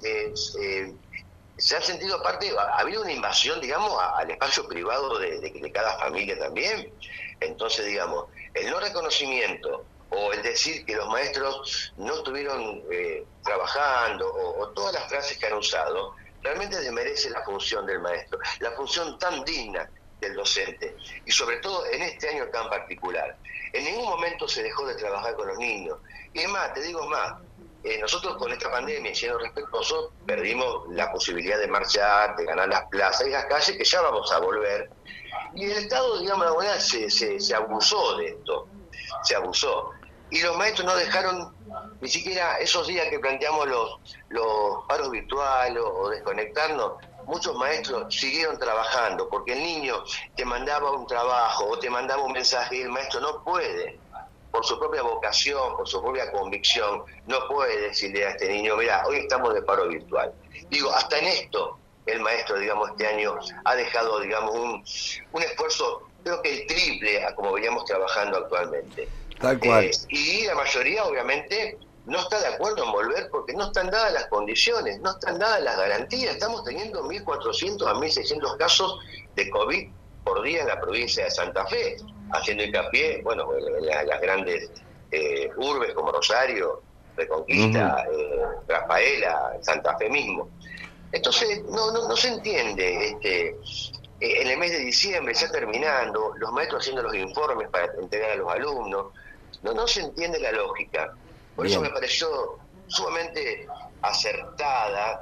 Se han sentido parte, ha habido una invasión, digamos, al espacio privado de cada familia también. Entonces, digamos, el no reconocimiento o el decir que los maestros no estuvieron trabajando o todas las frases que han usado, realmente desmerece la función del maestro, la función tan digna del docente, y sobre todo en este año tan particular. En ningún momento se dejó de trabajar con los niños. Y es más, te digo más, nosotros con esta pandemia, siendo respetuosos, perdimos la posibilidad de marchar, de ganar las plazas y las calles, que ya vamos a volver. Y el Estado, digamos, de alguna manera se abusó de esto, se abusó. Y los maestros no dejaron ni siquiera esos días que planteamos los paros virtuales o desconectarnos. Muchos maestros siguieron trabajando, porque el niño te mandaba un trabajo o te mandaba un mensaje y el maestro no puede, por su propia vocación, por su propia convicción, no puede decirle a este niño, mira, hoy estamos de paro virtual. Digo, hasta en esto el maestro, digamos, este año ha dejado, digamos, un esfuerzo, creo que el triple a como veníamos trabajando actualmente. Tal cual. Y la mayoría, obviamente, no está de acuerdo en volver porque no están dadas las condiciones, no están dadas las garantías. Estamos teniendo 1.400 a 1.600 casos de COVID por día en la provincia de Santa Fe, haciendo hincapié, bueno, en las grandes urbes como Rosario, Reconquista, Rafaela, Santa Fe mismo. Entonces, no se entiende. En el mes de diciembre, ya terminando, los maestros haciendo los informes para entregar a los alumnos, no se entiende la lógica. Por eso me pareció sumamente acertada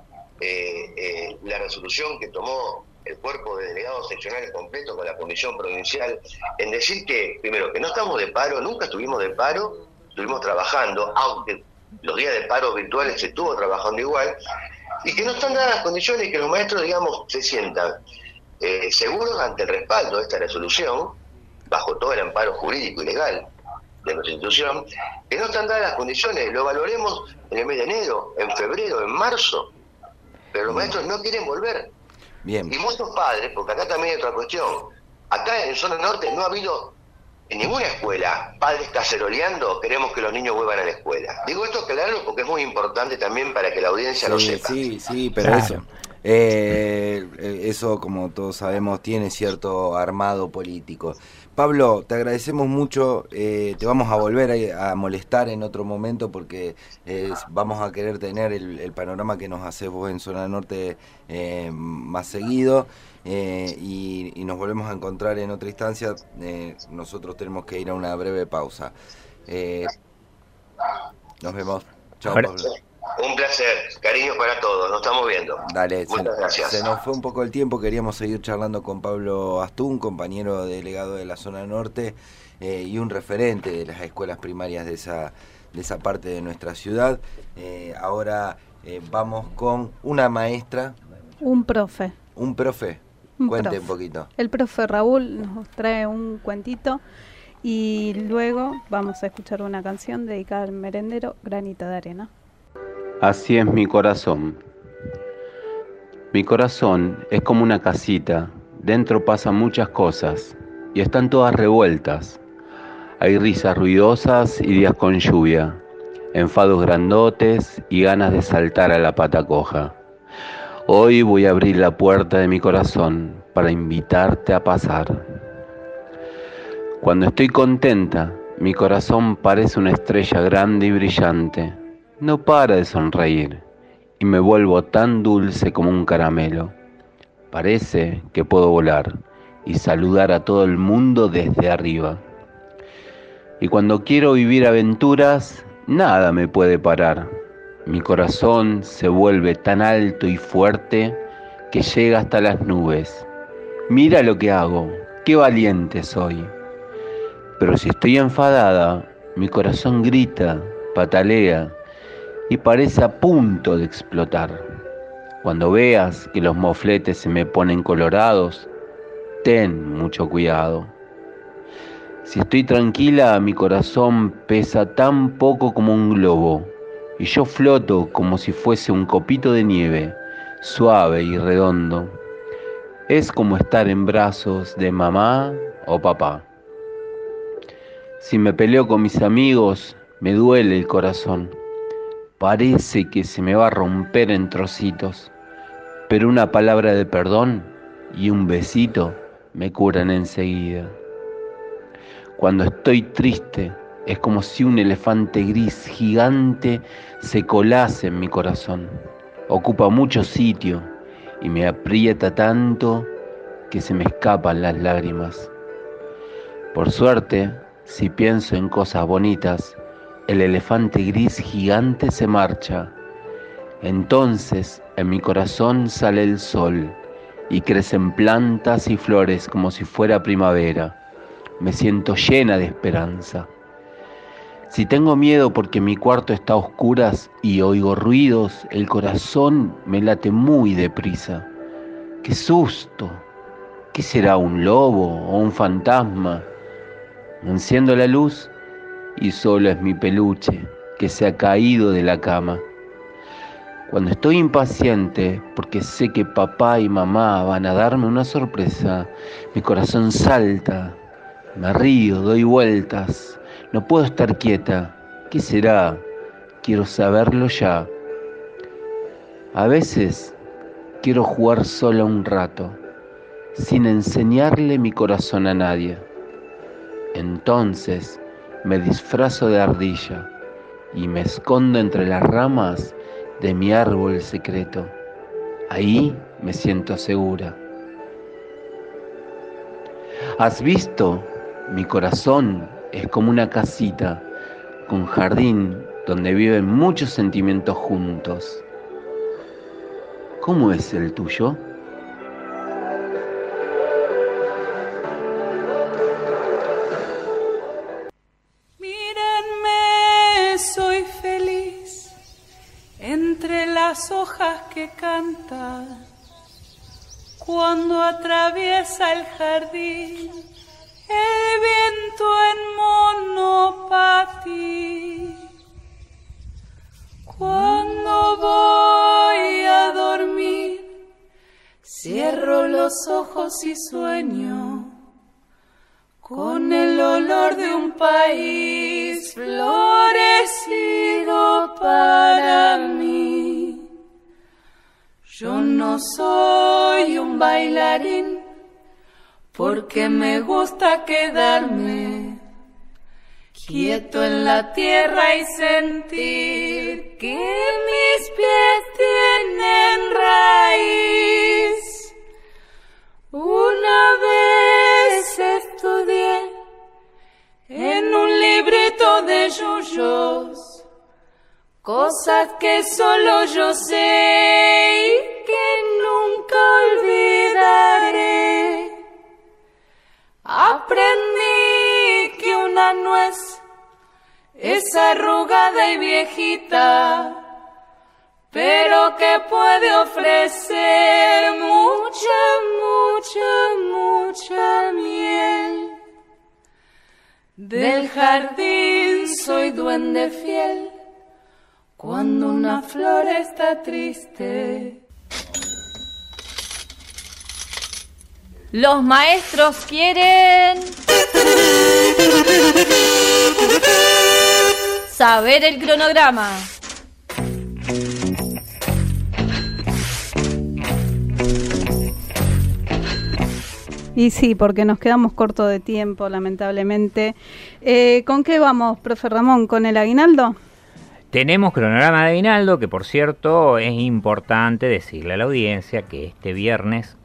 la resolución que tomó el cuerpo de delegados seccionales completo con la comisión provincial, en decir que, primero, que no estamos de paro, nunca estuvimos de paro, estuvimos trabajando, aunque los días de paro virtuales se estuvo trabajando igual, y que no están dadas las condiciones y que los maestros, digamos, se sientan seguros ante el respaldo de esta resolución, bajo todo el amparo jurídico y legal de nuestra institución, que no están dadas las condiciones, lo valoremos en el mes de enero, en febrero, en marzo, pero los maestros no quieren volver. Bien. Y muchos padres, porque acá también hay otra cuestión, acá en zona norte no ha habido en ninguna escuela padres caceroleando, queremos que los niños vuelvan a la escuela. Digo esto claro porque es muy importante también para que la audiencia lo sepa. Sí, pero claro. Eso, como todos sabemos, tiene cierto armado político. Pablo, te agradecemos mucho, te vamos a volver a molestar en otro momento porque vamos a querer tener el panorama que nos haces vos en Zona Norte más seguido y nos volvemos a encontrar en otra instancia. Nosotros tenemos que ir a una breve pausa. Nos vemos. Chao, Pablo. Un placer, cariños para todos, nos estamos viendo. Dale, muchas gracias. Se nos fue un poco el tiempo, queríamos seguir charlando con Pablo Astún, compañero delegado de la Zona Norte y un referente de las escuelas primarias de esa parte de nuestra ciudad. Ahora vamos con una maestra. Un profe. Cuente un poquito. El profe Raúl nos trae un cuentito y luego vamos a escuchar una canción dedicada al merendero Granito de Arena. Así es mi corazón. Mi corazón es como una casita. Dentro pasan muchas cosas y están todas revueltas. Hay risas ruidosas y días con lluvia, enfados grandotes y ganas de saltar a la pata coja. Hoy voy a abrir la puerta de mi corazón para invitarte a pasar. Cuando estoy contenta, Mi corazón parece una estrella grande y brillante. No para de sonreír y me vuelvo tan dulce como un caramelo. Parece que puedo volar y saludar a todo el mundo desde arriba. Y cuando quiero vivir aventuras, nada me puede parar. Mi corazón se vuelve tan alto y fuerte que llega hasta las nubes. Mira lo que hago, qué valiente soy. Pero si estoy enfadada, mi corazón grita, patalea y parece a punto de explotar. Cuando veas que los mofletes se me ponen colorados, ten mucho cuidado. Si estoy tranquila, mi corazón pesa tan poco como un globo y yo floto como si fuese un copito de nieve, suave y redondo. Es como estar en brazos de mamá o papá. Si me peleo con mis amigos, me duele el corazón. Parece que se me va a romper en trocitos, pero una palabra de perdón y un besito me curan enseguida. Cuando estoy triste, es como si un elefante gris gigante se colase en mi corazón. Ocupa mucho sitio y me aprieta tanto que se me escapan las lágrimas. Por suerte, si pienso en cosas bonitas, el elefante gris gigante se marcha. Entonces en mi corazón sale el sol y crecen plantas y flores como si fuera primavera. Me siento llena de esperanza. Si tengo miedo porque mi cuarto está a oscuras y oigo ruidos, el corazón me late muy deprisa. ¡Qué susto! ¿Qué será, un lobo o un fantasma? Enciendo la luz y solo es mi peluche que se ha caído de la cama. Cuando estoy impaciente porque sé que papá y mamá van a darme una sorpresa, mi corazón salta, me río, doy vueltas, no puedo estar quieta. ¿Qué será? Quiero saberlo ya. A veces quiero jugar sola un rato, sin enseñarle mi corazón a nadie. Entonces me disfrazo de ardilla y me escondo entre las ramas de mi árbol secreto. Ahí me siento segura. ¿Has visto? Mi corazón es como una casita con jardín donde viven muchos sentimientos juntos. ¿Cómo es el tuyo? Soy feliz entre las hojas que cantan cuando atraviesa el jardín el viento en monopatí. Cuando voy a dormir cierro los ojos y sueño con el olor de un país florecido para mí. Yo no soy un bailarín porque me gusta quedarme quieto en la tierra y sentir que mis pies tienen raíz. Una vez estudié en un librito de yuyos cosas que solo yo sé y que nunca olvidaré. Aprendí que una nuez es arrugada y viejita, pero que puede ofrecer mucha, mucha, mucha miel. Del jardín soy duende fiel cuando una flor está triste. Los maestros quieren saber el cronograma. Y sí, porque nos quedamos cortos de tiempo, lamentablemente. ¿Con qué vamos, profe Ramón? ¿Con el aguinaldo? Tenemos cronograma de aguinaldo, que por cierto es importante decirle a la audiencia que este viernes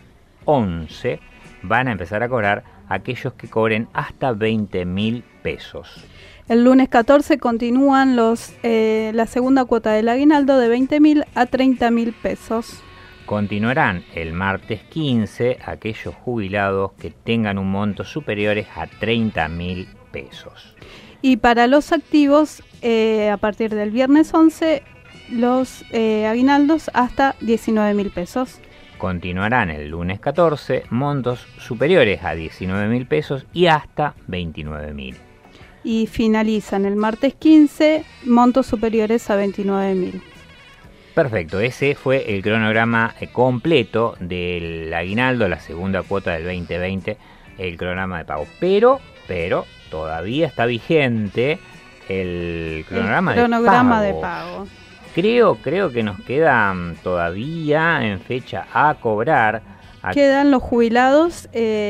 11 van a empezar a cobrar aquellos que cobren hasta 20.000 pesos. El lunes 14 continúan la segunda cuota del aguinaldo de 20.000 a 30.000 pesos. Continuarán el martes 15 aquellos jubilados que tengan un monto superiores a 30.000 pesos. Y para los activos, a partir del viernes 11, los aguinaldos hasta 19.000 pesos. Continuarán el lunes 14 montos superiores a 19.000 pesos y hasta 29.000. Y finalizan el martes 15 montos superiores a 29.000. Perfecto, ese fue el cronograma completo del aguinaldo, la segunda cuota del 2020, el cronograma de pago. Pero todavía está vigente el cronograma de pago. Creo que nos quedan todavía en fecha a cobrar. Quedan los jubilados.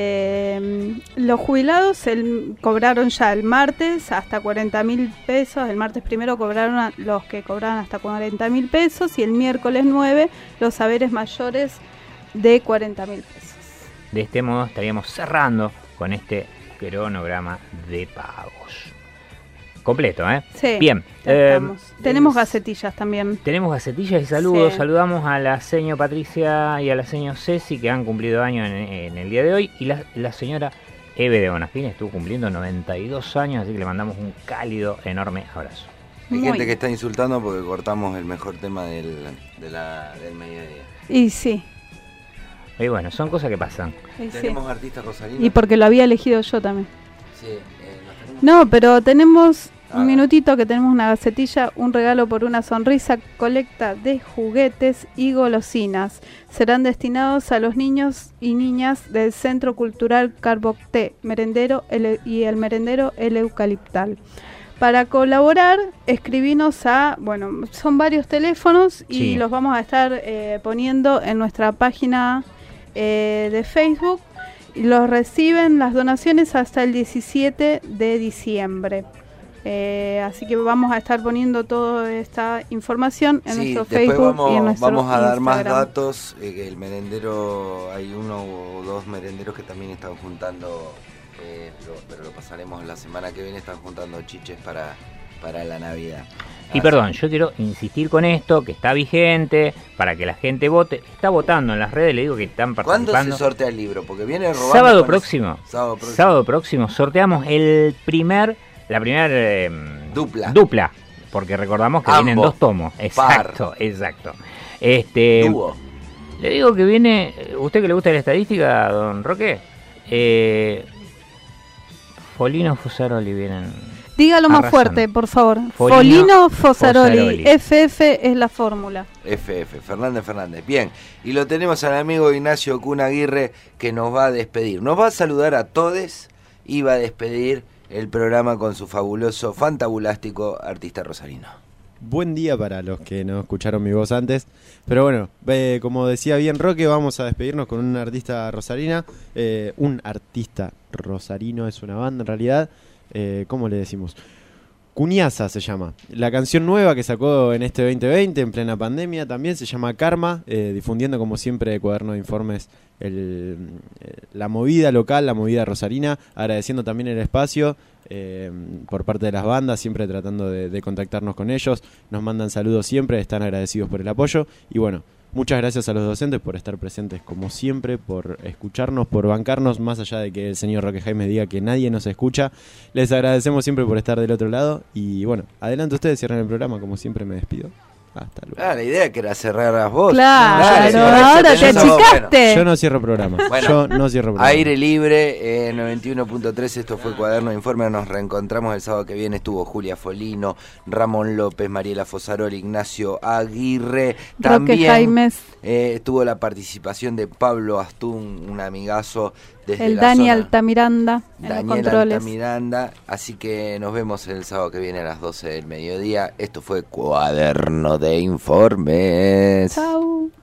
Los jubilados cobraron ya el martes hasta 40.000 pesos. El martes primero cobraron los que cobraron hasta 40.000 pesos y el miércoles 9 los haberes mayores de 40.000 pesos. De este modo estaríamos cerrando con este cronograma de pagos. Completo, ¿eh? Sí. Bien. Tenemos gacetillas también. Tenemos gacetillas y saludos. Sí. Saludamos a la señora Patricia y a la señora Ceci, que han cumplido años en el día de hoy. Y la señora Eve de Bonafini estuvo cumpliendo 92 años, así que le mandamos un cálido, enorme abrazo. Hay gente que está insultando porque cortamos el mejor tema del mediodía. Y sí. Y bueno, son cosas que pasan. Tenemos artistas rosarinos. Y porque lo había elegido yo también. Sí. No, pero tenemos un minutito que tenemos una gacetilla, un regalo por una sonrisa, colecta de juguetes y golosinas. Serán destinados a los niños y niñas del Centro Cultural Carbocté merendero y el merendero El Eucaliptal. Para colaborar, escribinos son varios teléfonos y sí, los vamos a estar poniendo en nuestra página de Facebook. Los reciben las donaciones hasta el 17 de diciembre. Así que vamos a estar poniendo toda esta información en nuestro Facebook y en nuestro vamos a dar Instagram. más datos. El merendero, hay uno o dos merenderos que también están juntando, pero lo pasaremos la semana que viene, están juntando chiches para la Navidad. Y perdón, yo quiero insistir con esto, que está vigente, para que la gente vote. Está votando en las redes, le digo que están participando. ¿Cuándo se sortea el libro? Porque viene robando. Sábado próximo sorteamos la primera dupla, porque recordamos que vienen 2 tomos. Exacto. Dúo. Le digo que viene, ¿usted que le gusta la estadística, don Roque? Folino Fosaroli vienen. Dígalo más fuerte, por favor. Folino Fosaroli. FF es la fórmula. FF, Fernández. Bien, y lo tenemos al amigo Ignacio Cuna Aguirre, que nos va a despedir. Nos va a saludar a todos y va a despedir el programa con su fabuloso, fantabulástico artista rosarino. Buen día para los que no escucharon mi voz antes. Pero bueno, como decía bien Roque, vamos a despedirnos con una artista rosarina. Un artista rosarino, es una banda en realidad. ¿Cómo le decimos? Cuniaza se llama. La canción nueva que sacó en este 2020, en plena pandemia, también se llama Karma, difundiendo como siempre Cuaderno de Informes la movida local, la movida rosarina, agradeciendo también el espacio por parte de las bandas, siempre tratando de contactarnos con ellos. Nos mandan saludos siempre, están agradecidos por el apoyo y bueno, muchas gracias a los docentes por estar presentes como siempre, por escucharnos, por bancarnos, más allá de que el señor Roque Jaime diga que nadie nos escucha. Les agradecemos siempre por estar del otro lado y bueno, adelante ustedes, cierren el programa, como siempre me despido. Hasta luego. La idea que era cerrar las voces. Claro, ahora te achicaste. Yo no cierro programas. Bueno, Aire libre, 91.3, esto fue Cuaderno de Informe. Nos reencontramos el sábado que viene. Estuvo Julia Folino, Ramón López, Mariela Fosaroli, Ignacio Aguirre. También Jaimes. Tuvo la participación de Pablo Astún, un amigazo desde el la Dani zona. Altamiranda en los controles. Altamiranda. Así que nos vemos el sábado que viene a las 12 del mediodía. Esto fue Cuaderno de Informes. Chau.